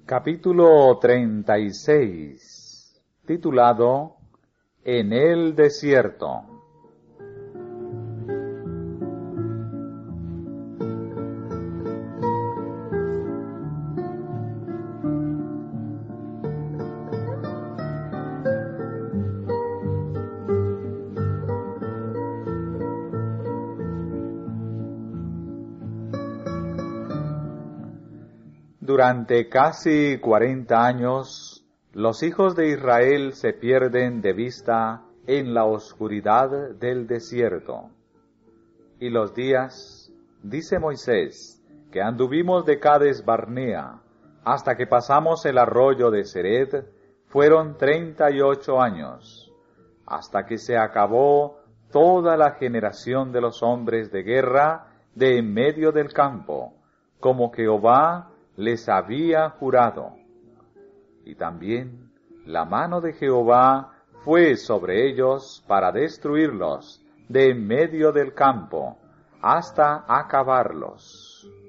Capítulo 36, titulado En el desierto. Durante casi 40 años, los hijos de Israel se pierden de vista en la oscuridad del desierto. Y los días, dice Moisés, que anduvimos de Cades Barnea hasta que pasamos el arroyo de Sered, fueron 38 años, hasta que se acabó toda la generación de los hombres de guerra de en medio del campo, como Jehová les había jurado. Y también la mano de Jehová fue sobre ellos para destruirlos de en medio del campo, hasta acabarlos.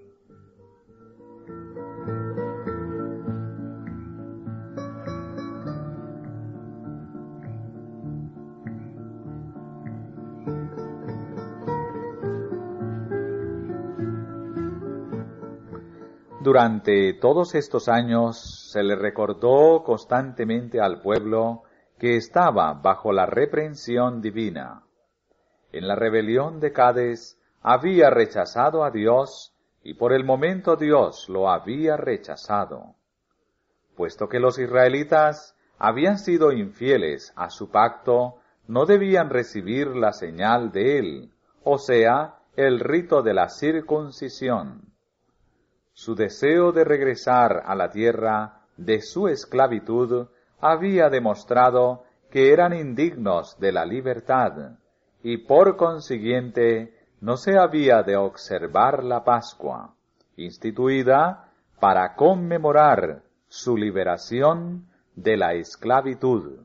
Durante todos estos años se le recordó constantemente al pueblo que estaba bajo la reprensión divina. En la rebelión de Cades había rechazado a Dios y por el momento Dios lo había rechazado. Puesto que los israelitas habían sido infieles a su pacto, no debían recibir la señal de él, o sea, el rito de la circuncisión. Su deseo de regresar a la tierra de su esclavitud había demostrado que eran indignos de la libertad, y por consiguiente no se había de observar la Pascua, instituida para conmemorar su liberación de la esclavitud.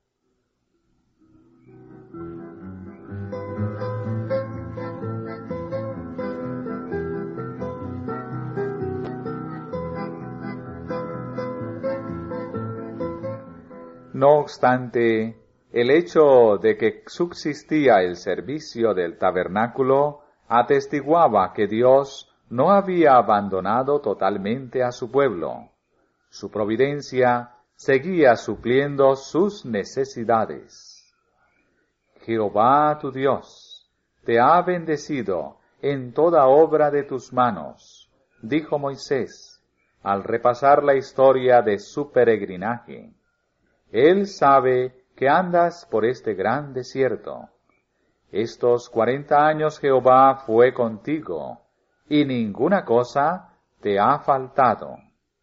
No obstante, el hecho de que subsistía el servicio del tabernáculo atestiguaba que Dios no había abandonado totalmente a su pueblo. Su providencia seguía supliendo sus necesidades. Jehová tu Dios te ha bendecido en toda obra de tus manos, dijo Moisés, al repasar la historia de su peregrinaje. Él sabe que andas por este gran desierto. Estos 40 años Jehová fue contigo, y ninguna cosa te ha faltado.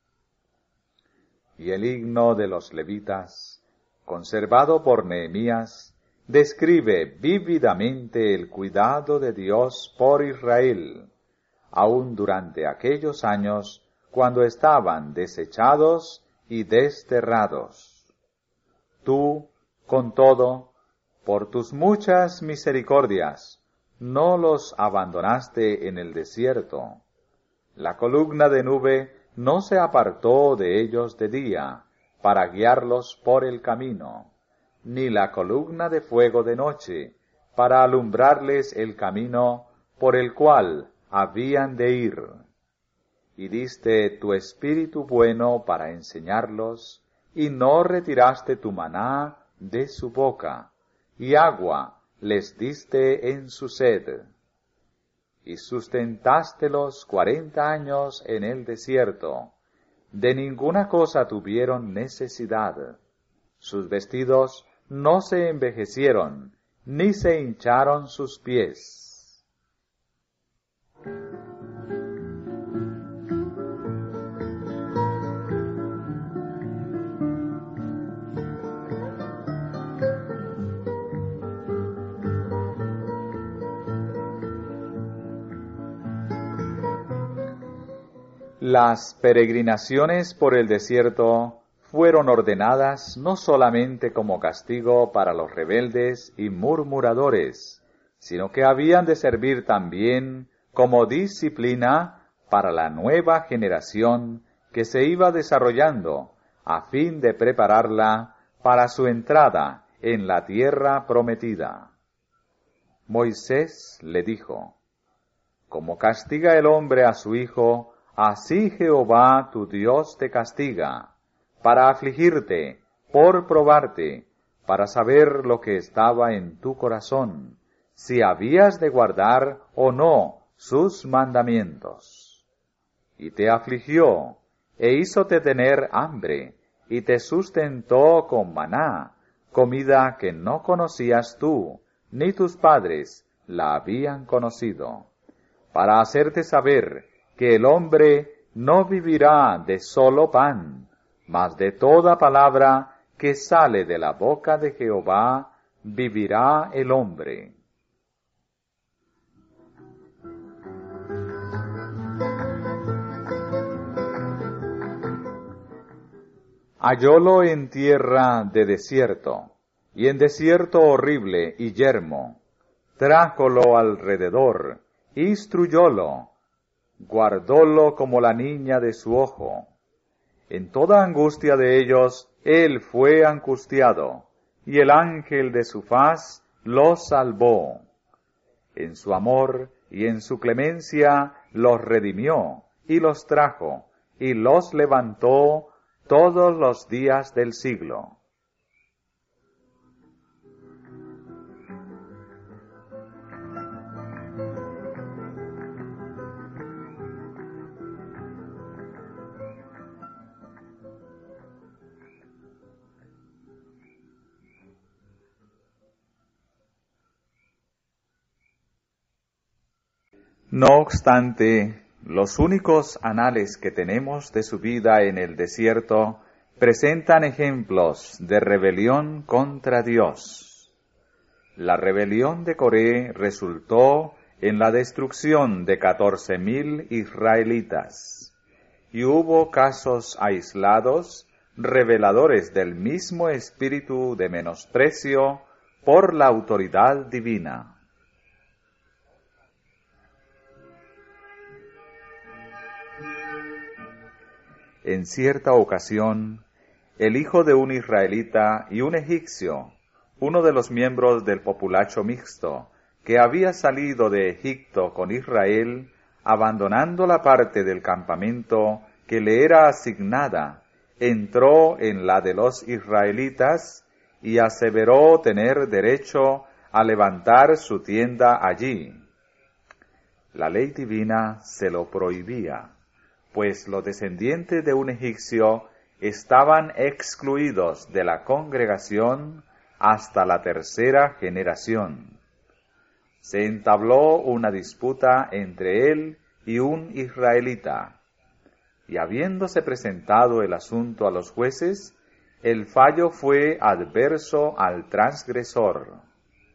Y el himno de los levitas, conservado por Nehemías, describe vívidamente el cuidado de Dios por Israel, aun durante aquellos años cuando estaban desechados y desterrados. Tú, con todo, por tus muchas misericordias, no los abandonaste en el desierto. La columna de nube no se apartó de ellos de día, para guiarlos por el camino, ni la columna de fuego de noche, para alumbrarles el camino por el cual habían de ir. Y diste tu espíritu bueno para enseñarlos, y no retiraste tu maná de su boca, y agua les diste en su sed. Y sustentástelos 40 años en el desierto, de ninguna cosa tuvieron necesidad. Sus vestidos no se envejecieron, ni se hincharon sus pies. Las peregrinaciones por el desierto fueron ordenadas no solamente como castigo para los rebeldes y murmuradores, sino que habían de servir también como disciplina para la nueva generación que se iba desarrollando a fin de prepararla para su entrada en la tierra prometida. Moisés le dijo: Como castiga el hombre a su hijo, así Jehová tu Dios te castiga, para afligirte, por probarte, para saber lo que estaba en tu corazón, si habías de guardar o no sus mandamientos. Y te afligió, e hízote tener hambre, y te sustentó con maná, comida que no conocías tú, ni tus padres la habían conocido, para hacerte saber que el hombre no vivirá de solo pan, mas de toda palabra que sale de la boca de Jehová, vivirá el hombre. Hallólo en tierra de desierto, y en desierto horrible y yermo. Trájolo alrededor, instruyólo, guardólo como la niña de su ojo. En toda angustia de ellos, él fue angustiado, y el ángel de su faz los salvó. En su amor y en su clemencia los redimió, y los trajo, y los levantó todos los días del siglo. No obstante, los únicos anales que tenemos de su vida en el desierto presentan ejemplos de rebelión contra Dios. La rebelión de Coré resultó en la destrucción de 14,000 israelitas, y hubo casos aislados reveladores del mismo espíritu de menosprecio por la autoridad divina. En cierta ocasión, el hijo de un israelita y un egipcio, uno de los miembros del populacho mixto, que había salido de Egipto con Israel, abandonando la parte del campamento que le era asignada, entró en la de los israelitas y aseveró tener derecho a levantar su tienda allí. La ley divina se lo prohibía, pues los descendientes de un egipcio estaban excluidos de la congregación hasta la 3ª generación. Se entabló una disputa entre él y un israelita, y habiéndose presentado el asunto a los jueces, el fallo fue adverso al transgresor.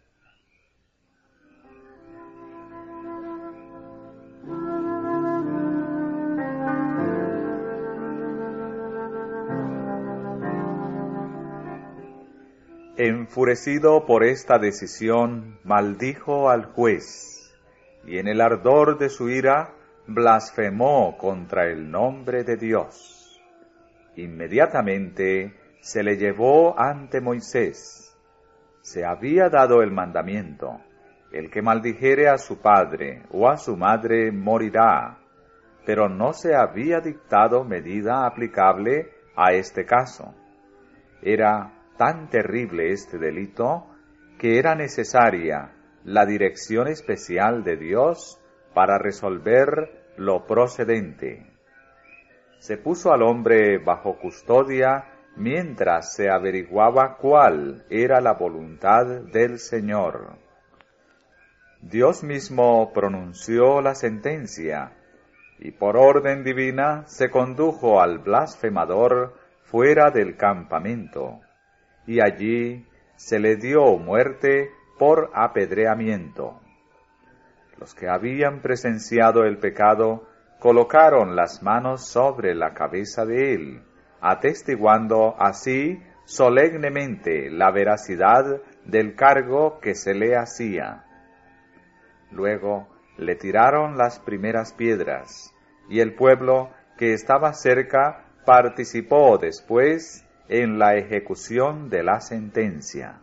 Enfurecido por esta decisión, maldijo al juez, y en el ardor de su ira, blasfemó contra el nombre de Dios. Inmediatamente se le llevó ante Moisés. Se había dado el mandamiento: el que maldijere a su padre o a su madre morirá, pero no se había dictado medida aplicable a este caso. Era tan terrible este delito que era necesaria la dirección especial de Dios para resolver lo procedente. Se puso al hombre bajo custodia mientras se averiguaba cuál era la voluntad del Señor. Dios mismo pronunció la sentencia, y por orden divina se condujo al blasfemador fuera del campamento, y allí se le dio muerte por apedreamiento. Los que habían presenciado el pecado colocaron las manos sobre la cabeza de él, atestiguando así solemnemente la veracidad del cargo que se le hacía. Luego le tiraron las primeras piedras, y el pueblo, que estaba cerca, participó después en la ejecución de la sentencia.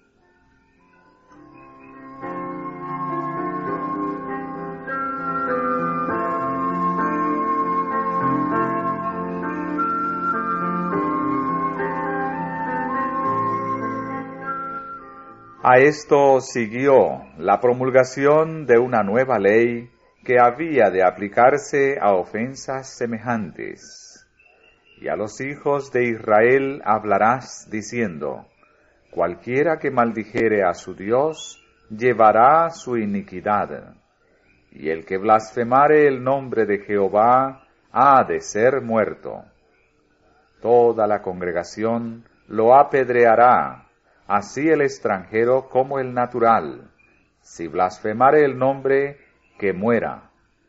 A esto siguió la promulgación de una nueva ley que había de aplicarse a ofensas semejantes. Y a los hijos de Israel hablarás diciendo: cualquiera que maldijere a su Dios llevará su iniquidad, y el que blasfemare el nombre de Jehová ha de ser muerto. Toda la congregación lo apedreará, así el extranjero como el natural. Si blasfemare el nombre, que muera.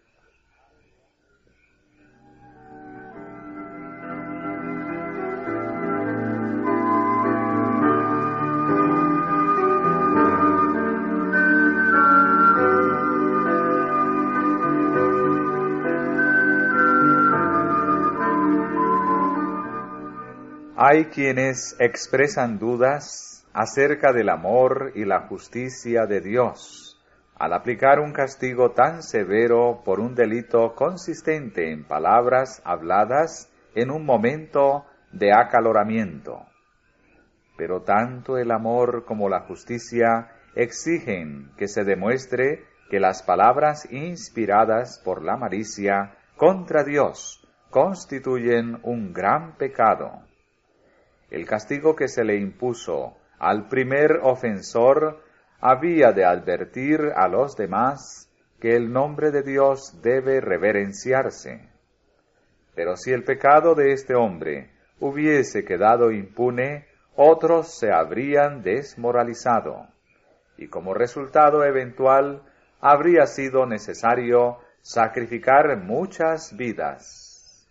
Hay quienes expresan dudas acerca del amor y la justicia de Dios, al aplicar un castigo tan severo por un delito consistente en palabras habladas en un momento de acaloramiento. Pero tanto el amor como la justicia exigen que se demuestre que las palabras inspiradas por la malicia contra Dios constituyen un gran pecado. El castigo que se le impuso al primer ofensor había de advertir a los demás que el nombre de Dios debe reverenciarse. Pero si el pecado de este hombre hubiese quedado impune, otros se habrían desmoralizado, y como resultado eventual habría sido necesario sacrificar muchas vidas.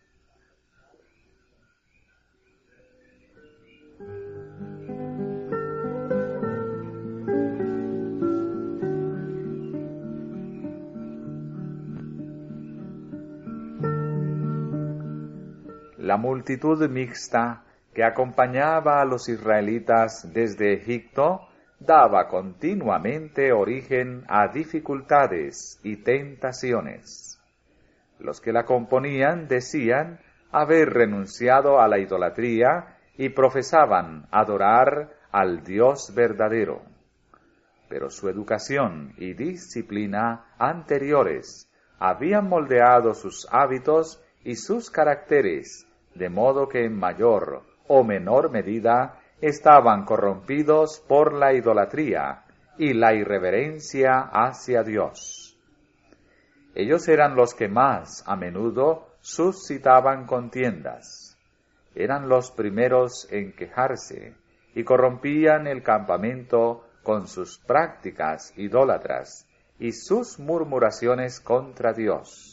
La multitud mixta que acompañaba a los israelitas desde Egipto daba continuamente origen a dificultades y tentaciones. Los que la componían decían haber renunciado a la idolatría y profesaban adorar al Dios verdadero. Pero su educación y disciplina anteriores habían moldeado sus hábitos y sus caracteres, de modo que en mayor o menor medida estaban corrompidos por la idolatría y la irreverencia hacia Dios. Ellos eran los que más a menudo suscitaban contiendas. Eran los primeros en quejarse y corrompían el campamento con sus prácticas idólatras y sus murmuraciones contra Dios.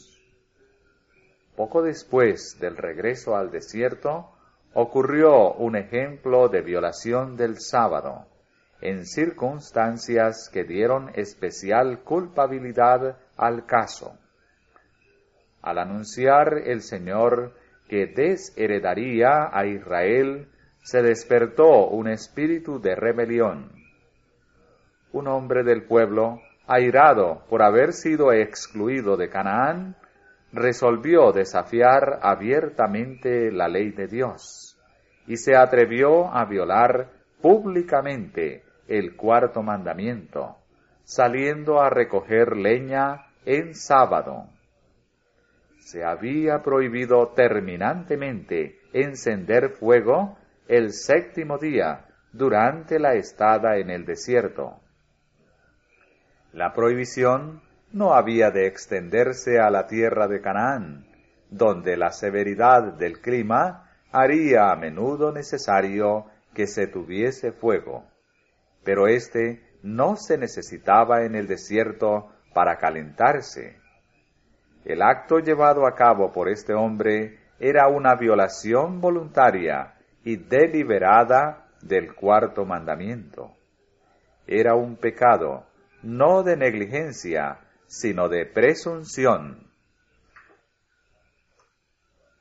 Poco después del regreso al desierto, ocurrió un ejemplo de violación del sábado, en circunstancias que dieron especial culpabilidad al caso. Al anunciar el Señor que desheredaría a Israel, se despertó un espíritu de rebelión. Un hombre del pueblo, airado por haber sido excluido de Canaán, resolvió desafiar abiertamente la ley de Dios y se atrevió a violar públicamente el cuarto mandamiento, saliendo a recoger leña en sábado. Se había prohibido terminantemente encender fuego el séptimo día durante la estada en el desierto. La prohibición no había de extenderse a la tierra de Canaán, donde la severidad del clima haría a menudo necesario que se tuviese fuego, pero éste no se necesitaba en el desierto para calentarse. El acto llevado a cabo por este hombre era una violación voluntaria y deliberada del cuarto mandamiento. Era un pecado, no de negligencia, sino de presunción.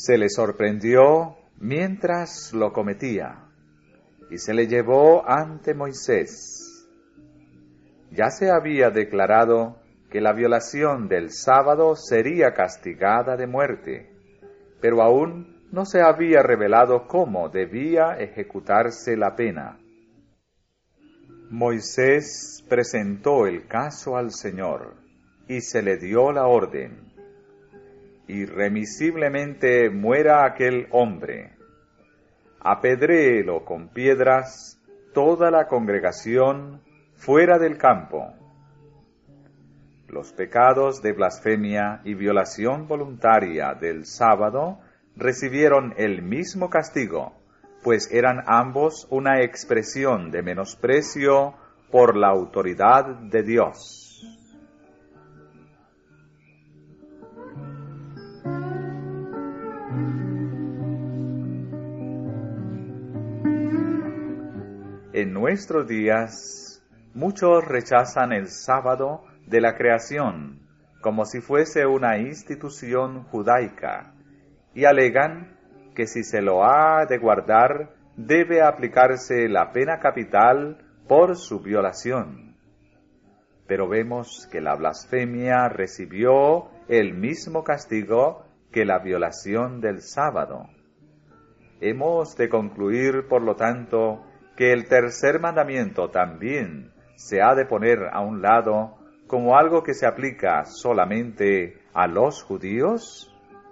Se le sorprendió mientras lo cometía, y se le llevó ante Moisés. Ya se había declarado que la violación del sábado sería castigada de muerte, pero aún no se había revelado cómo debía ejecutarse la pena. Moisés presentó el caso al Señor, y se le dio la orden: irremisiblemente muera aquel hombre. Apedréelo con piedras toda la congregación fuera del campo. Los pecados de blasfemia y violación voluntaria del sábado recibieron el mismo castigo, pues eran ambos una expresión de menosprecio por la autoridad de Dios. En nuestros días, muchos rechazan el sábado de la creación como si fuese una institución judaica y alegan que si se lo ha de guardar, debe aplicarse la pena capital por su violación. Pero vemos que la blasfemia recibió el mismo castigo que la violación del sábado. Hemos de concluir, por lo tanto, que el tercer mandamiento también se ha de poner a un lado como algo que se aplica solamente a los judíos.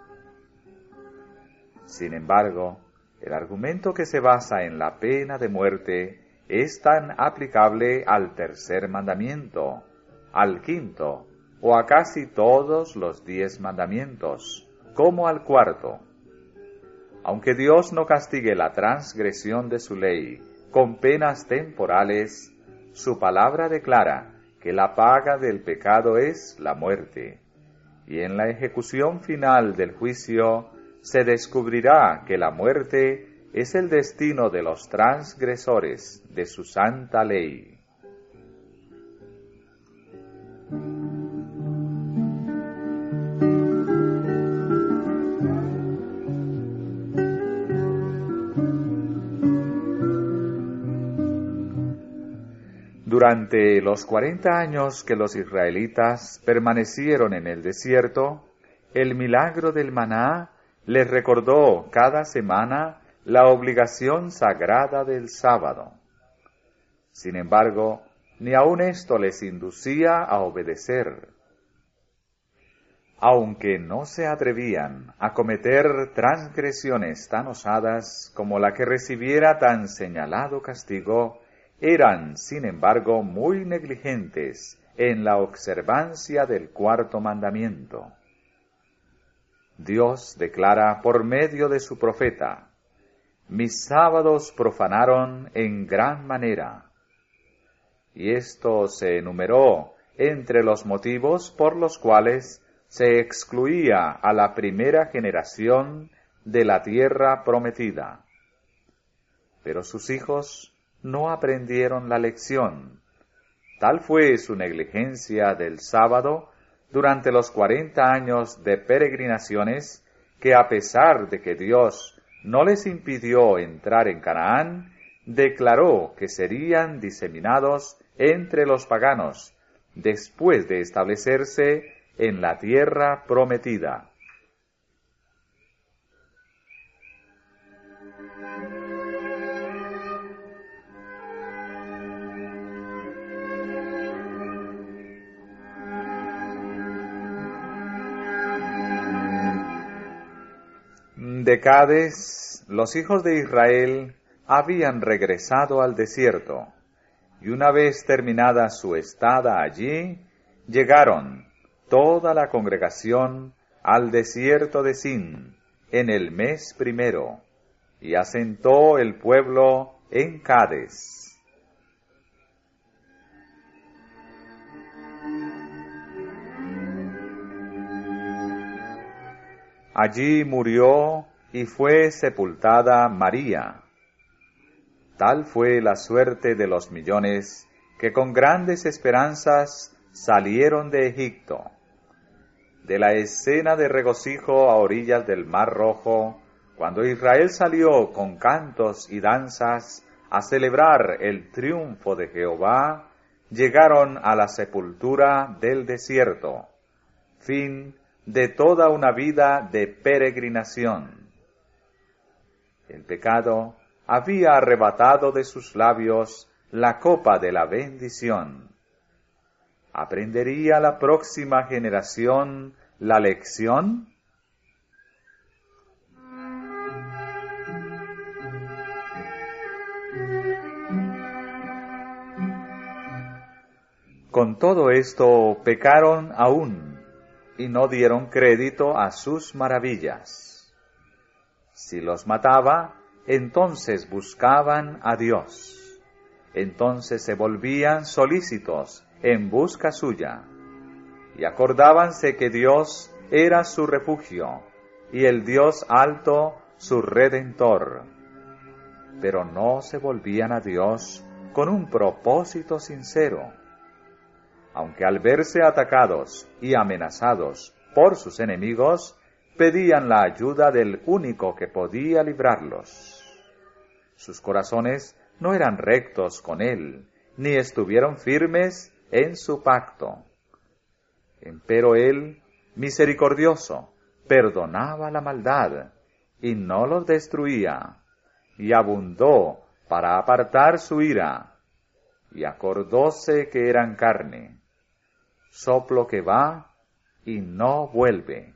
Sin embargo, el argumento que se basa en la pena de muerte es tan aplicable al tercer mandamiento, al quinto, o a casi todos los 10 mandamientos, como al cuarto. Aunque Dios no castigue la transgresión de su ley con penas temporales, su palabra declara que la paga del pecado es la muerte, y en la ejecución final del juicio se descubrirá que la muerte es el destino de los transgresores de su santa ley. Durante los 40 años que los israelitas permanecieron en el desierto, el milagro del maná les recordó cada semana la obligación sagrada del sábado. Sin embargo, ni aun esto les inducía a obedecer. Aunque no se atrevían a cometer transgresiones tan osadas como la que recibiera tan señalado castigo, eran, sin embargo, muy negligentes en la observancia del cuarto mandamiento. Dios declara por medio de su profeta: mis sábados profanaron en gran manera. Y esto se enumeró entre los motivos por los cuales se excluía a la primera generación de la tierra prometida. Pero sus hijos no aprendieron la lección. Tal fue su negligencia del sábado durante los 40 años de peregrinaciones, que a pesar de que Dios no les impidió entrar en Canaán, declaró que serían diseminados entre los paganos, después de establecerse en la tierra prometida. De Cades, los hijos de Israel habían regresado al desierto, y una vez terminada su estada allí, llegaron toda la congregación al desierto de Sin en el mes primero, y asentó el pueblo en Cades. Allí murió y fue sepultada María. Tal fue la suerte de los millones que con grandes esperanzas salieron de Egipto. de la escena de regocijo a orillas del Mar Rojo, cuando Israel salió con cantos y danzas a celebrar el triunfo de Jehová, llegaron a la sepultura del desierto, fin de toda una vida de peregrinación. El pecado había arrebatado de sus labios la copa de la bendición. ¿Aprendería la próxima generación la lección? Con todo esto pecaron aún, y no dieron crédito a sus maravillas. Si los mataba, entonces buscaban a Dios. Entonces se volvían solícitos en busca suya, y acordábanse que Dios era su refugio, y el Dios alto su redentor. Pero no se volvían a Dios con un propósito sincero, aunque al verse atacados y amenazados por sus enemigos, pedían la ayuda del único que podía librarlos. Sus corazones no eran rectos con él, ni estuvieron firmes en su pacto. Empero él, misericordioso, perdonaba la maldad, y no los destruía, y abundó para apartar su ira, y acordóse que eran carne, soplo que va y no vuelve.